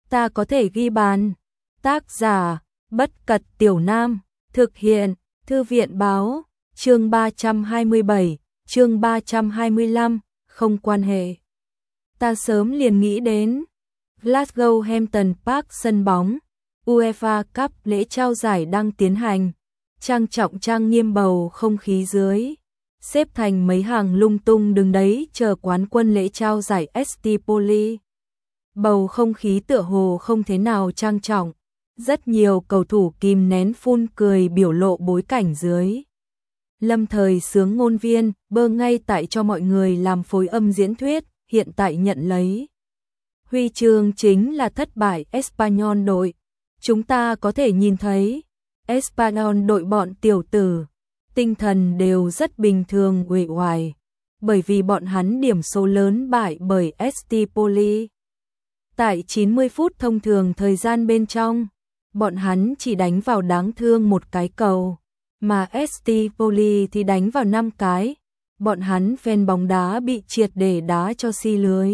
ta có thể ghi bàn. Tác giả, Bất Cật Tiểu Nam, thực hiện, Thư viện báo, chương 327, chương 325, không quan hệ. Ta sớm liền nghĩ đến Glasgow Hampton Park sân bóng, UEFA Cup lễ trao giải đang tiến hành, trang trọng trang nghiêm bầu không khí dưới. Xếp thành mấy hàng lung tung đứng đấy chờ quán quân lễ trao giải ST Poli. Bầu không khí tựa hồ không thế nào trang trọng, rất nhiều cầu thủ kìm nén phun cười biểu lộ bối cảnh dưới. Lâm Thời sướng ngôn viên, bơ ngay tại cho mọi người làm phối âm diễn thuyết, hiện tại nhận lấy. Huy chương chính là thất bại Espanyol đội. Chúng ta có thể nhìn thấy, Espanyol đội bọn tiểu tử, tinh thần đều rất bình thường uể oải, bởi vì bọn hắn điểm số lớn bại bởi ST Poli. Tại 90 phút thông thường thời gian bên trong, bọn hắn chỉ đánh vào đáng thương một cái cầu, mà ST Poli thì đánh vào 5 cái. Bọn hắn fan bóng đá bị triệt để đá cho xi lưới.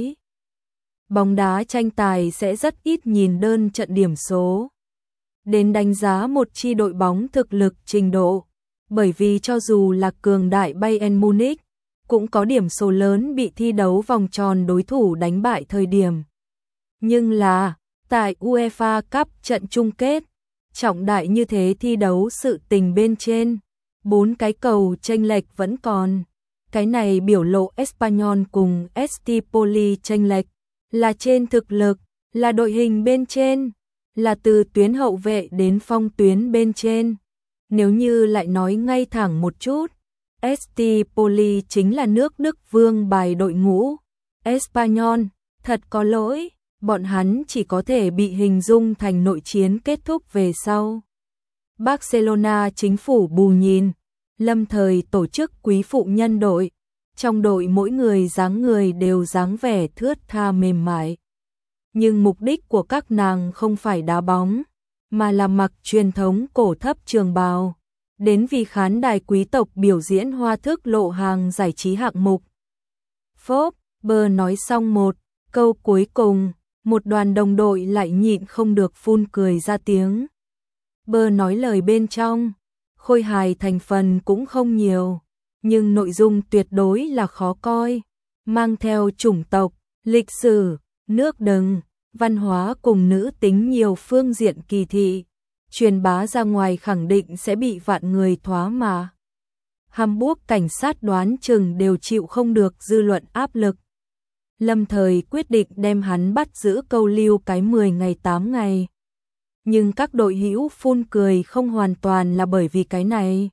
Bóng đá tranh tài sẽ rất ít nhìn đơn trận điểm số. Đến đánh giá một chi đội bóng thực lực trình độ, bởi vì cho dù là cường đại Bayern Munich, cũng có điểm số lớn bị thi đấu vòng tròn đối thủ đánh bại thời điểm. Nhưng là, tại UEFA Cup trận chung kết, trọng đại như thế thi đấu sự tình bên trên, 4 cái cầu chênh lệch vẫn còn. Cái này biểu lộ Espanyol cùng ST Poli chênh lệch, là trên thực lực, là đội hình bên trên, là từ tuyến hậu vệ đến phong tuyến bên trên. Nếu như lại nói ngay thẳng một chút, ST Poli chính là nước Đức vương bài đội ngũ. Espanyol, thật có lỗi, bọn hắn chỉ có thể bị hình dung thành nội chiến kết thúc về sau. Barcelona chính phủ bù nhìn, Lâm Thời tổ chức quý phụ nhân đội. Trong đội mỗi người dáng người đều dáng vẻ thướt tha mềm mại. Nhưng mục đích của các nàng không phải đá bóng, mà là mặc truyền thống cổ thấp trường bào, đến vì khán đài quý tộc biểu diễn hoa thức lộ hàng giải trí hạng mục. Phốp, bơ nói xong một câu cuối cùng, một đoàn đồng đội lại nhịn không được phun cười ra tiếng. Bơ nói lời bên trong, khôi hài thành phần cũng không nhiều, nhưng nội dung tuyệt đối là khó coi, mang theo chủng tộc, lịch sử, nước đừng, văn hóa cùng nữ tính nhiều phương diện kỳ thị, truyền bá ra ngoài khẳng định sẽ bị vạn người thoá mà. Hamburg cảnh sát đoán chừng đều chịu không được dư luận áp lực. Lâm Thời quyết định đem hắn bắt giữ câu lưu cái 10 ngày 8 ngày. Nhưng các đội hữu phun cười không hoàn toàn là bởi vì cái này.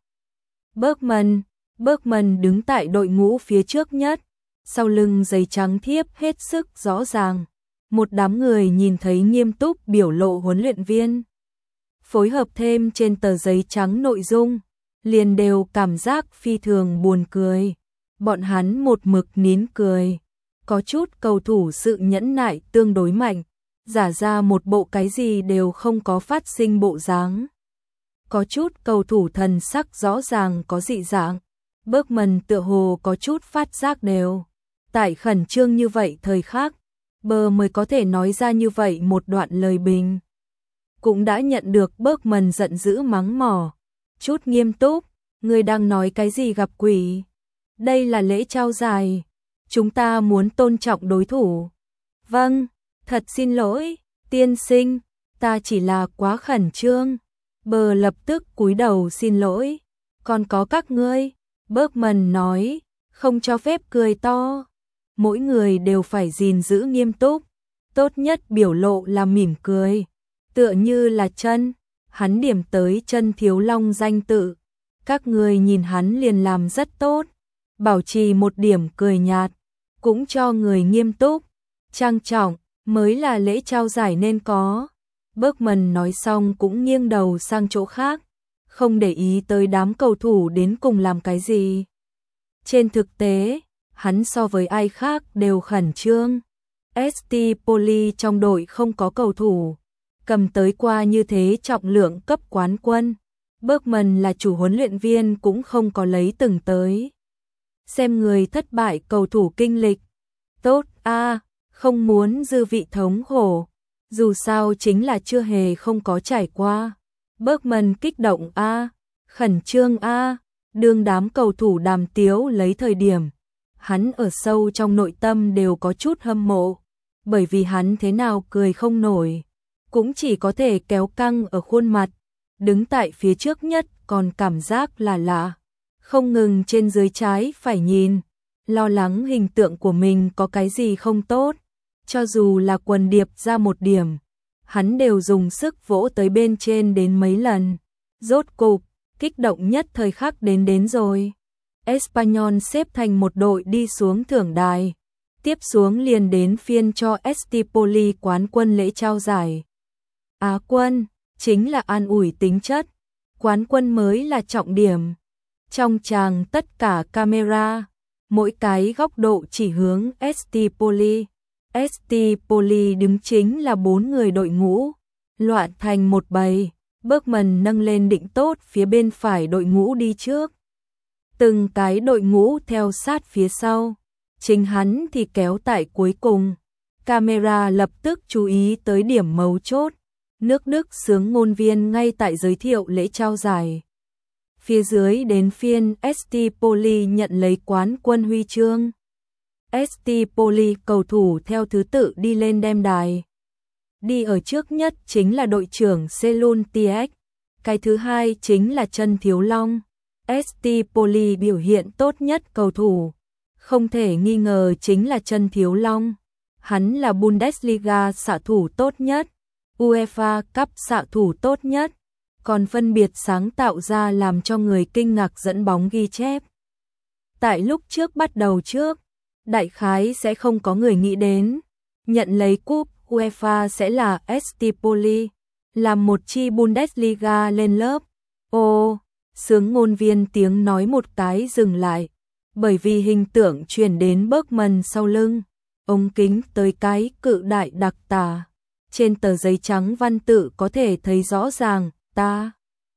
Bergman đứng tại đội ngũ phía trước nhất, sau lưng giấy trắng thiếp hết sức rõ ràng. Một đám người nhìn thấy nghiêm túc biểu lộ huấn luyện viên. Phối hợp thêm trên tờ giấy trắng nội dung, liền đều cảm giác phi thường buồn cười. Bọn hắn một mực nín cười. Có chút cầu thủ sự nhẫn nại tương đối mạnh, giả ra một bộ cái gì đều không có phát sinh bộ dáng. Có chút cầu thủ thần sắc rõ ràng có dị dạng. Bergman tựa hồ có chút phát giác đều. Tại khẩn trương như vậy thời khắc, bơ mới có thể nói ra như vậy một đoạn lời bình. Cũng đã nhận được Bergman giận dữ mắng mỏ. Chút nghiêm túc, người đang nói cái gì gặp quỷ. Đây là lễ trao giải. Chúng ta muốn tôn trọng đối thủ. Vâng, thật xin lỗi, tiên sinh, ta chỉ là quá khẩn trương. Bơ lập tức cúi đầu xin lỗi. Còn có các ngươi, Bergman nói, không cho phép cười to. Mỗi người đều phải gìn giữ nghiêm túc. Tốt nhất biểu lộ là mỉm cười. Tựa như là chân, hắn điểm tới chân Thiếu Long danh tự. Các ngươi nhìn hắn liền làm rất tốt. Bảo trì một điểm cười nhạt, cũng cho người nghiêm túc, trang trọng, mới là lễ trao giải nên có. Bergman nói xong cũng nghiêng đầu sang chỗ khác, không để ý tới đám cầu thủ đến cùng làm cái gì. Trên thực tế, hắn so với ai khác đều khẩn trương. ST Poli trong đội không có cầu thủ, cầm tới qua như thế trọng lượng cấp quán quân. Bergman là chủ huấn luyện viên cũng không có lấy từng tới. Xem người thất bại cầu thủ kinh lịch. Tốt a, không muốn dư vị thống khổ. Dù sao chính là chưa hề không có trải qua. Bergman kích động a, khẩn trương a, đương đám cầu thủ đàm tiếu lấy thời điểm. Hắn ở sâu trong nội tâm đều có chút hâm mộ, bởi vì hắn thế nào cười không nổi, cũng chỉ có thể kéo căng ở khuôn mặt, đứng tại phía trước nhất còn cảm giác là lạ, không ngừng trên dưới trái phải nhìn, lo lắng hình tượng của mình có cái gì không tốt, cho dù là quần điệp ra một điểm, hắn đều dùng sức vỗ tới bên trên đến mấy lần. Rốt cục, kích động nhất thời khắc đến rồi. Espanyol xếp thành một đội đi xuống thưởng đài. Tiếp xuống liền đến phiên cho Estipoli quán quân lễ trao giải. Á quân, chính là an ủi tính chất. Quán quân mới là trọng điểm. Trong tràng tất cả camera, mỗi cái góc độ chỉ hướng Estipoli. Estipoli đứng chính là 4 người đội ngũ, loạn thành một bầy. Bergman nâng lên định tốt phía bên phải đội ngũ đi trước. Từng cái đội ngũ theo sát phía sau, chính hắn thì kéo tại cuối cùng. Camera lập tức chú ý tới điểm mấu chốt. Nước Đức xướng ngôn viên ngay tại giới thiệu lễ trao giải. Phía dưới đến phiên Estipoli nhận lấy quán quân huy chương. Estipoli cầu thủ theo thứ tự đi lên đem đài. Đi ở trước nhất chính là đội trưởng Selun Tiek, cái thứ hai chính là Trân Thiếu Long. Estipoli biểu hiện tốt nhất cầu thủ, không thể nghi ngờ chính là Trân Thiếu Long. Hắn là Bundesliga xạ thủ tốt nhất, UEFA Cup xạ thủ tốt nhất, còn phân biệt sáng tạo ra làm cho người kinh ngạc dẫn bóng ghi chép. Tại lúc trước bắt đầu trước, đại khái sẽ không có người nghĩ đến, nhận lấy cúp UEFA sẽ là Estipoli, làm một chi Bundesliga lên lớp. Ô, xướng ngôn viên tiếng nói một cái dừng lại, bởi vì hình tượng truyền đến Bergman sau lưng, ống kính tới cái cự đại đặc tả. Trên tờ giấy trắng văn tự có thể thấy rõ ràng, ta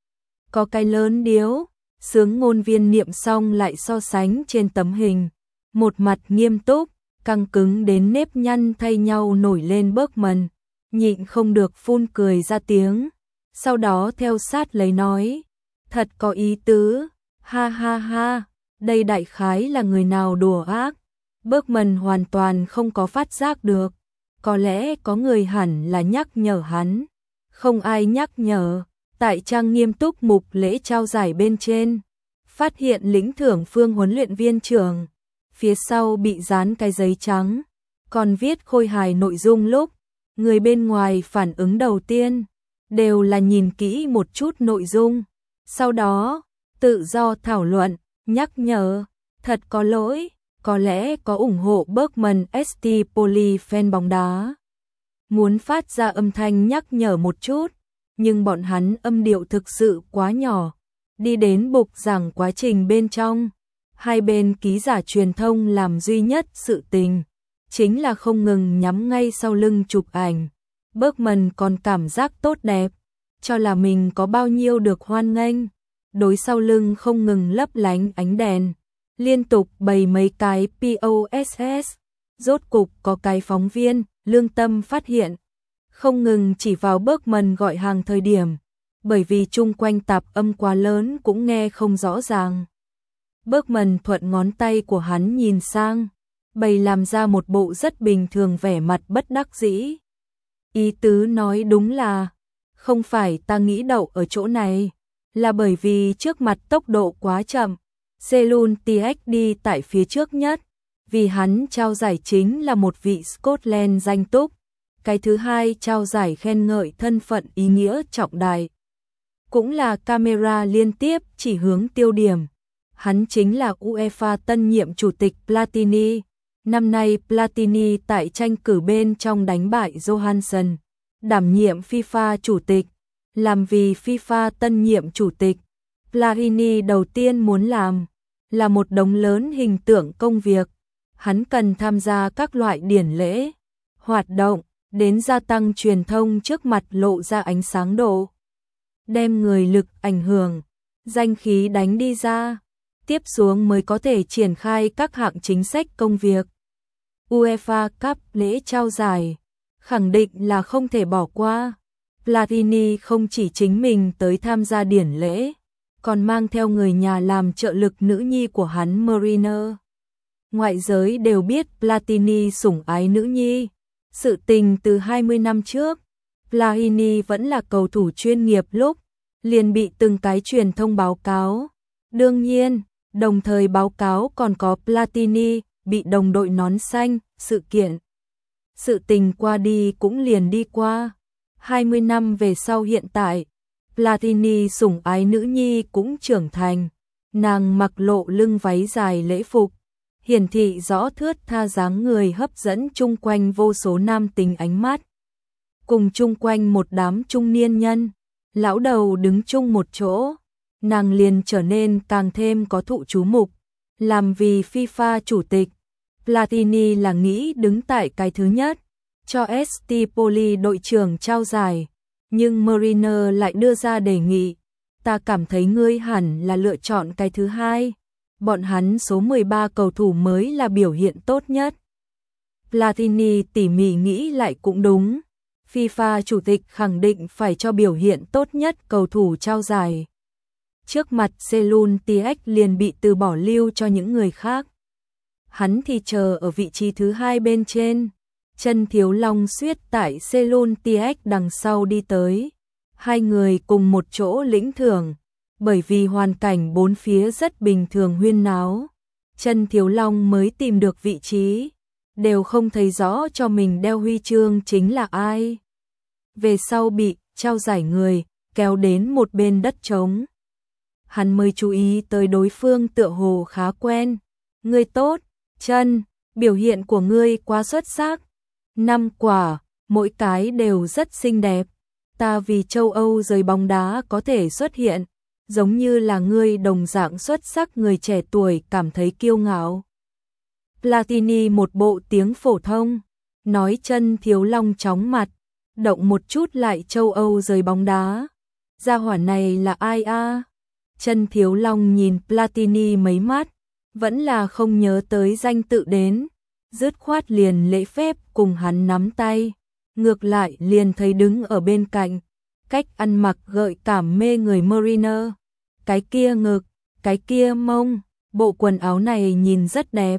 có cái lớn điếu, xướng ngôn viên niệm xong lại so sánh trên tấm hình, một mặt nghiêm túc, căng cứng đến nếp nhăn thay nhau nổi lên. Bergman nhịn không được phun cười ra tiếng, sau đó theo sát lấy nói, thật có ý tứ, ha ha ha, đây đại khái là người nào đùa ác. Bergman hoàn toàn không có phát giác được, có lẽ có người hẳn là nhắc nhở hắn, không ai nhắc nhở. Tại trang nghiêm túc mục lễ trao giải bên trên, phát hiện lĩnh thưởng Phương huấn luyện viên trưởng, phía sau bị dán cái giấy trắng, còn viết khôi hài nội dung lúc, người bên ngoài phản ứng đầu tiên, đều là nhìn kỹ một chút nội dung, sau đó, tự do thảo luận, nhắc nhở, thật có lỗi, có lẽ có ủng hộ Bergman Estipoli fan bóng đá. Muốn phát ra âm thanh nhắc nhở một chút, nhưng bọn hắn âm điệu thực sự quá nhỏ, đi đến bục giảng quá trình bên trong, hai bên ký giả truyền thông làm duy nhất sự tình, chính là không ngừng nhắm ngay sau lưng chụp ảnh. Bergman còn cảm giác tốt đẹp, cho là mình có bao nhiêu được hoan nghênh, đối sau lưng không ngừng lấp lánh ánh đèn, liên tục bày mấy cái POSS, rốt cục có cái phóng viên, lương tâm phát hiện. Không ngừng chỉ vào Bergman gọi hàng thời điểm, bởi vì chung quanh tạp âm quá lớn cũng nghe không rõ ràng. Bergman thuận ngón tay của hắn nhìn sang, bày làm ra một bộ rất bình thường vẻ mặt bất đắc dĩ. Ý tứ nói đúng là, không phải ta nghĩ đậu ở chỗ này, là bởi vì trước mặt tốc độ quá chậm, Selun Tiek đi tại phía trước nhất, vì hắn trao giải chính là một vị Scotland danh túc. Cái thứ hai trao giải khen ngợi thân phận ý nghĩa trọng đại. Cũng là camera liên tiếp chỉ hướng tiêu điểm. Hắn chính là UEFA tân nhiệm chủ tịch Platini. Năm nay Platini tại tranh cử bên trong đánh bại Johansson, đảm nhiệm FIFA chủ tịch. Làm vì FIFA tân nhiệm chủ tịch, Platini đầu tiên muốn làm là một đống lớn hình tượng công việc. Hắn cần tham gia các loại điển lễ, hoạt động, đến gia tăng truyền thông trước mặt lộ ra ánh sáng độ, đem người lực ảnh hưởng, danh khí đánh đi ra, tiếp xuống mới có thể triển khai các hạng chính sách công việc. UEFA Cup lễ trao giải, khẳng định là không thể bỏ qua. Platini không chỉ chính mình tới tham gia điển lễ, còn mang theo người nhà làm trợ lực nữ nhi của hắn Mariner. Ngoại giới đều biết Platini sủng ái nữ nhi. Sự tình từ 20 năm trước, Platini vẫn là cầu thủ chuyên nghiệp lúc, liền bị từng cái truyền thông báo cáo. Đương nhiên, đồng thời báo cáo còn có Platini bị đồng đội nón xanh, sự tình qua đi cũng liền đi qua. 20 năm về sau hiện tại, Platini sủng ái nữ nhi cũng trưởng thành, nàng mặc lộ lưng váy dài lễ phục, hiển thị rõ thướt tha dáng người hấp dẫn chung quanh vô số nam tính ánh mắt. Cùng chung quanh một đám trung niên nhân, lão đầu đứng chung một chỗ, nàng liền trở nên càng thêm có thụ chú mục. Làm vì FIFA chủ tịch, Platini là nghĩ đứng tại cái thứ nhất, cho ST Poli đội trưởng trao giải, nhưng Mariner lại đưa ra đề nghị, ta cảm thấy ngươi hẳn là lựa chọn cái thứ hai, bọn hắn số 13 cầu thủ mới là biểu hiện tốt nhất. Platini tỉ mỉ nghĩ lại cũng đúng, FIFA chủ tịch khẳng định phải cho biểu hiện tốt nhất cầu thủ trao giải. Trước mặt Selun TX liền bị từ bỏ lưu cho những người khác. Hắn thì chờ ở vị trí thứ hai bên trên. Chân Thiếu Long suýt tại Selun TX đằng sau đi tới. Hai người cùng một chỗ lĩnh thưởng. Bởi vì hoàn cảnh bốn phía rất bình thường huyên náo, Chân Thiếu Long mới tìm được vị trí. Đều không thấy rõ cho mình đeo huy chương chính là ai. Về sau bị trao giải người kéo đến một bên đất trống. Hắn mới chú ý tới đối phương tựa hồ khá quen. Ngươi tốt, Chân, biểu hiện của ngươi quá xuất sắc. 5 quả, mỗi cái đều rất xinh đẹp. Ta vì châu Âu giới bóng đá có thể xuất hiện, giống như là ngươi đồng dạng xuất sắc người trẻ tuổi cảm thấy kiêu ngạo. Platini một bộ tiếng phổ thông, nói. Chân Thiếu Long chóng mặt, động một chút lại châu Âu giới bóng đá. Gia hỏa này là ai a? Chân Thiếu Long nhìn Platini mấy mắt, vẫn là không nhớ tới danh tự đến, dứt khoát liền lễ phép cùng hắn nắm tay, ngược lại liền thấy đứng ở bên cạnh, cách ăn mặc gợi cảm mê người Mariner, cái kia ngực, cái kia mông, bộ quần áo này nhìn rất đẹp.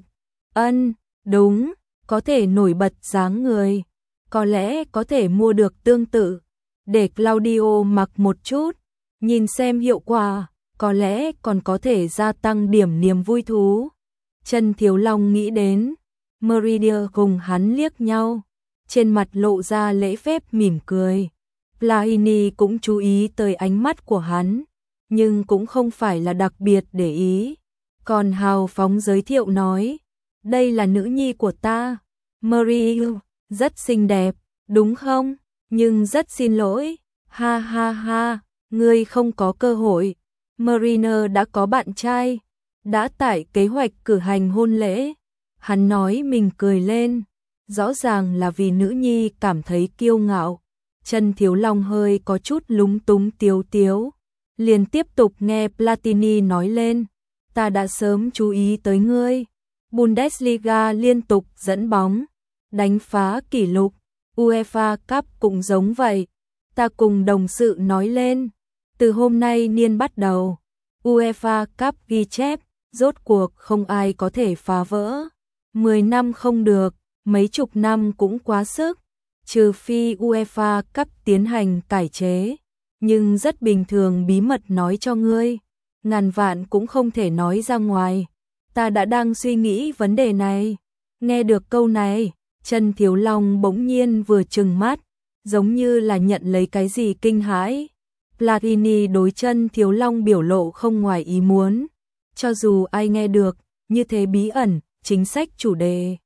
Đúng, có thể nổi bật dáng người, có lẽ có thể mua được tương tự, để Claudio mặc một chút, nhìn xem hiệu quả, có lẽ còn có thể gia tăng điểm niềm vui thú. Chân Thiếu Long nghĩ đến, Meridia cùng hắn liếc nhau, trên mặt lộ ra lễ phép mỉm cười. Platini cũng chú ý tới ánh mắt của hắn, nhưng cũng không phải là đặc biệt để ý, còn hào phóng giới thiệu nói, đây là nữ nhi của ta, Meridia, rất xinh đẹp, đúng không? Nhưng rất xin lỗi, ha ha ha, ngươi không có cơ hội. Mariner đã có bạn trai, đã tải kế hoạch cử hành hôn lễ. Hắn nói mình cười lên, rõ ràng là vì nữ nhi cảm thấy kiêu ngạo. Chân Thiếu Long hơi có chút lúng túng tiếu tiếu, liền tiếp tục nghe Platini nói lên, ta đã sớm chú ý tới ngươi. Bundesliga liên tục dẫn bóng, đánh phá kỷ lục, UEFA Cup cũng giống vậy. Ta cùng đồng sự nói lên, từ hôm nay niên bắt đầu, UEFA Cup ghi chép, rốt cuộc không ai có thể phá vỡ. 10 năm không được, mấy chục năm cũng quá sức, trừ phi UEFA Cup tiến hành cải chế, nhưng rất bình thường bí mật nói cho ngươi, ngàn vạn cũng không thể nói ra ngoài. Ta đã đang suy nghĩ vấn đề này. Nghe được câu này, Chân Thiếu Long bỗng nhiên vừa trừng mắt, giống như là nhận lấy cái gì kinh hãi. Platini đối Chân Thiếu Long biểu lộ không ngoài ý muốn, cho dù ai nghe được, như thế bí ẩn, chính sách chủ đề,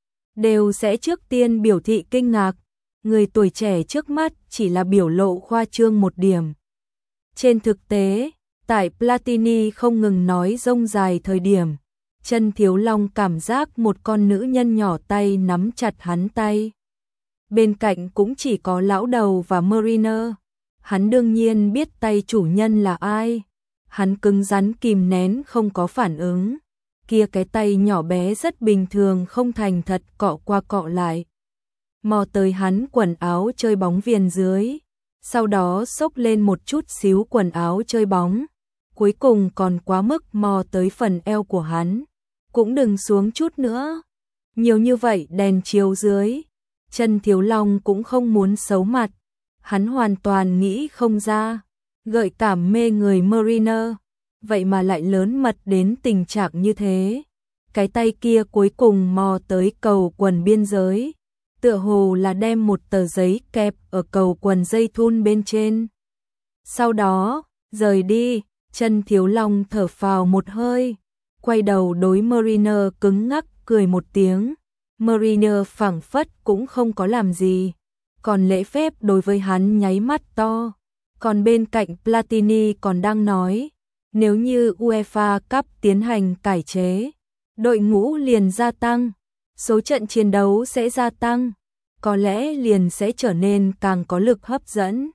đều sẽ trước tiên biểu thị kinh ngạc, người tuổi trẻ trước mắt chỉ là biểu lộ khoa trương một điểm. Trên thực tế, tại Platini không ngừng nói rông dài thời điểm, Chân Thiếu Long cảm giác một con nữ nhân nhỏ tay nắm chặt hắn tay. Bên cạnh cũng chỉ có lão đầu và Mariner. Hắn đương nhiên biết tay chủ nhân là ai. Hắn cứng rắn kìm nén không có phản ứng. Kia cái tay nhỏ bé rất bình thường không thành thật cọ qua cọ lại. mò tới hắn quần áo chơi bóng viền dưới, sau đó xốc lên một chút xíu quần áo chơi bóng, cuối cùng còn quá mức mò tới phần eo của hắn, cũng đừng xuống chút nữa. Nhiều như vậy đèn chiếu dưới, Trần Thiếu Long cũng không muốn xấu mặt, hắn hoàn toàn nghĩ không ra, gợi cảm mê người Mariner, vậy mà lại lớn mật đến tình trạng như thế. Cái tay kia cuối cùng mò tới cầu quần biên giới, tựa hồ là đem một tờ giấy kẹp ở cầu quần dây thun bên trên. Sau đó, rời đi, Trần Thiếu Long thở phào một hơi, quay đầu đối Mariner cứng ngắc cười một tiếng. Mariner phảng phất cũng không có làm gì, còn lễ phép đối với hắn nháy mắt to. Còn bên cạnh Platini còn đang nói, nếu như UEFA Cup tiến hành cải chế, đội ngũ liền gia tăng, số trận chiến đấu sẽ gia tăng, có lẽ liền sẽ trở nên càng có lực hấp dẫn.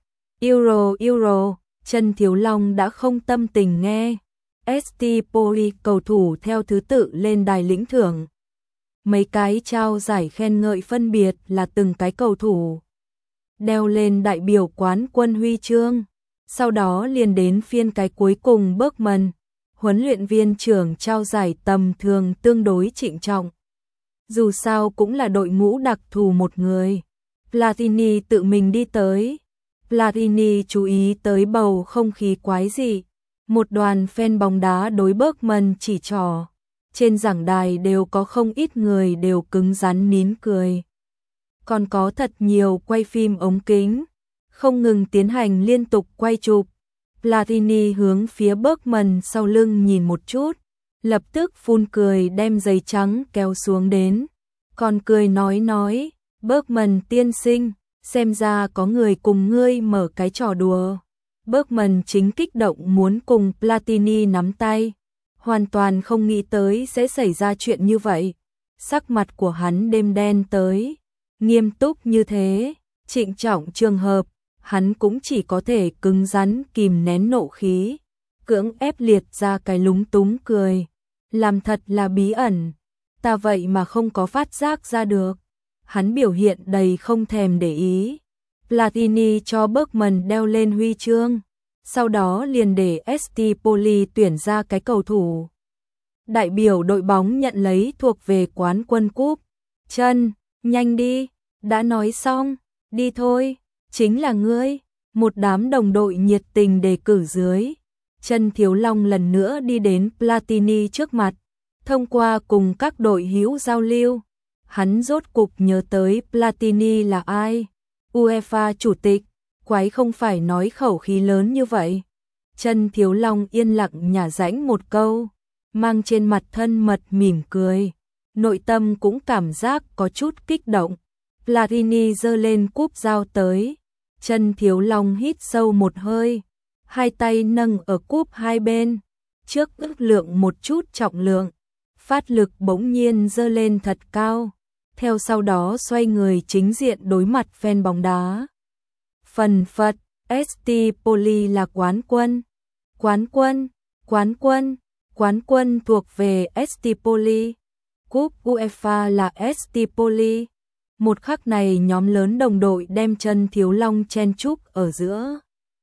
Euro, Trần Thiếu Long đã không tâm tình nghe. ST Poli cầu thủ theo thứ tự lên đài lĩnh thưởng. Mấy cái trao giải khen ngợi phân biệt là từng cái cầu thủ đeo lên đại biểu quán quân huy chương. Sau đó liền đến phiên cái cuối cùng Bergman, huấn luyện viên trưởng trao giải tầm thường tương đối trịnh trọng. Dù sao cũng là đội ngũ đặc thù một người. Platini tự mình đi tới. Platini chú ý tới bầu không khí quái dị. Một đoàn fan bóng đá đối Bergman chỉ trỏ. Trên giảng đài đều có không ít người đều cứng rắn nín cười. Còn có thật nhiều quay phim ống kính, không ngừng tiến hành liên tục quay chụp. Platini hướng phía Bergman sau lưng nhìn một chút, lập tức phun cười đem giấy trắng kéo xuống đến. Còn cười nói, Bergman tiên sinh, xem ra có người cùng ngươi mở cái trò đùa. Bergman chính kích động muốn cùng Platini nắm tay, hoàn toàn không nghĩ tới sẽ xảy ra chuyện như vậy. Sắc mặt của hắn đêm đen tới, nghiêm túc như thế, trịnh trọng trường hợp, hắn cũng chỉ có thể cứng rắn kìm nén nộ khí, cưỡng ép liệt ra cái lúng túng cười. Làm thật là bí ẩn, ta vậy mà không có phát giác ra được. Hắn biểu hiện đầy không thèm để ý. Platini cho Bergman đeo lên huy chương, sau đó liền để ST Poli tuyển ra cái cầu thủ đại biểu đội bóng nhận lấy thuộc về quán quân cúp. Chân, nhanh đi, đã nói xong, đi thôi, chính là ngươi. Một đám đồng đội nhiệt tình đề cử dưới. Trần Thiếu Long lần nữa đi đến Platini trước mặt, thông qua cùng các đội hữu giao lưu, hắn rốt cục nhớ tới Platini là ai. UEFA chủ tịch, quái không phải nói khẩu khí lớn như vậy. Trần Thiếu Long yên lặng nhả rãnh một câu, mang trên mặt thân mật mỉm cười, nội tâm cũng cảm giác có chút kích động. Platini giơ lên cúp giao tới, Trần Thiếu Long hít sâu một hơi, hai tay nâng ở cúp hai bên, trước ước lượng một chút trọng lượng, phát lực bỗng nhiên giơ lên thật cao, theo sau đó xoay người chính diện đối mặt fan bóng đá. Phần phật, ST Poli là quán quân. Quán quân, quán quân, quán quân thuộc về ST Poli. Cúp UEFA là ST Poli. Một khắc này nhóm lớn đồng đội đem Trần Thiếu Long chen chúc ở giữa.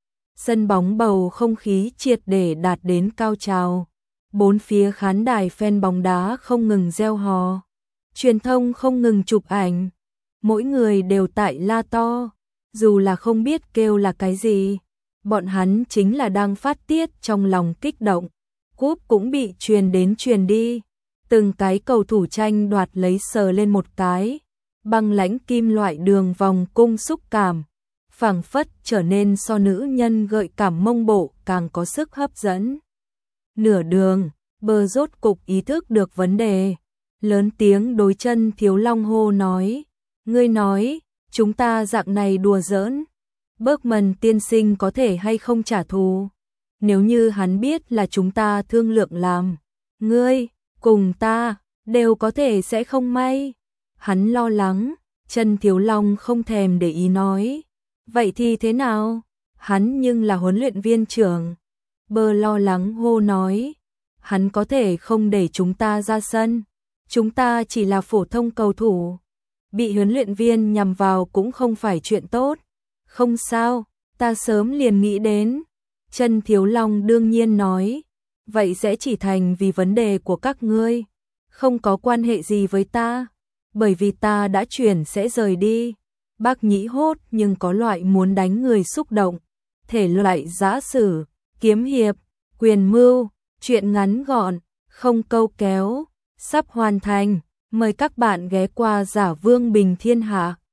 Sân bóng bầu không khí triệt để đạt đến cao trào. Bốn phía khán đài fan bóng đá không ngừng reo hò. Truyền thông không ngừng chụp ảnh. Mỗi người đều tại la to. Dù là không biết kêu là cái gì. Bọn hắn chính là đang phát tiết trong lòng kích động. Cúp cũng bị truyền đến truyền đi. Từng cái cầu thủ tranh đoạt lấy sờ lên một cái. Băng lãnh kim loại đường vòng cung xúc cảm, phảng phất trở nên so nữ nhân gợi cảm mông bộ càng có sức hấp dẫn. Nửa đường, bờ rốt cục ý thức được vấn đề, lớn tiếng đối Trần Thiếu Long hô nói, ngươi nói, chúng ta dạng này đùa giỡn, Bergman tiên sinh có thể hay không trả thù, nếu như hắn biết là chúng ta thương lượng làm, ngươi, cùng ta, đều có thể sẽ không may. Hắn lo lắng, Trần Thiếu Long không thèm để ý nói. Vậy thì thế nào? Hắn nhưng là huấn luyện viên trưởng. Bơ lo lắng hô nói. Hắn có thể không để chúng ta ra sân. Chúng ta chỉ là phổ thông cầu thủ. bị huấn luyện viên nhằm vào cũng không phải chuyện tốt. Không sao, ta sớm liền nghĩ đến. Chân Thiếu Long đương nhiên nói, vậy sẽ chỉ thành vì vấn đề của các ngươi, không có quan hệ gì với ta, bởi vì ta đã chuyển sẽ rời đi. Bác Nhĩ hốt nhưng có loại muốn đánh người xúc động, thể loại giã sử, kiếm hiệp, quyền mưu, truyện ngắn gọn, không câu kéo, sắp hoàn thành. Mời các bạn ghé qua Giả Vương Bình Thiên Hạ.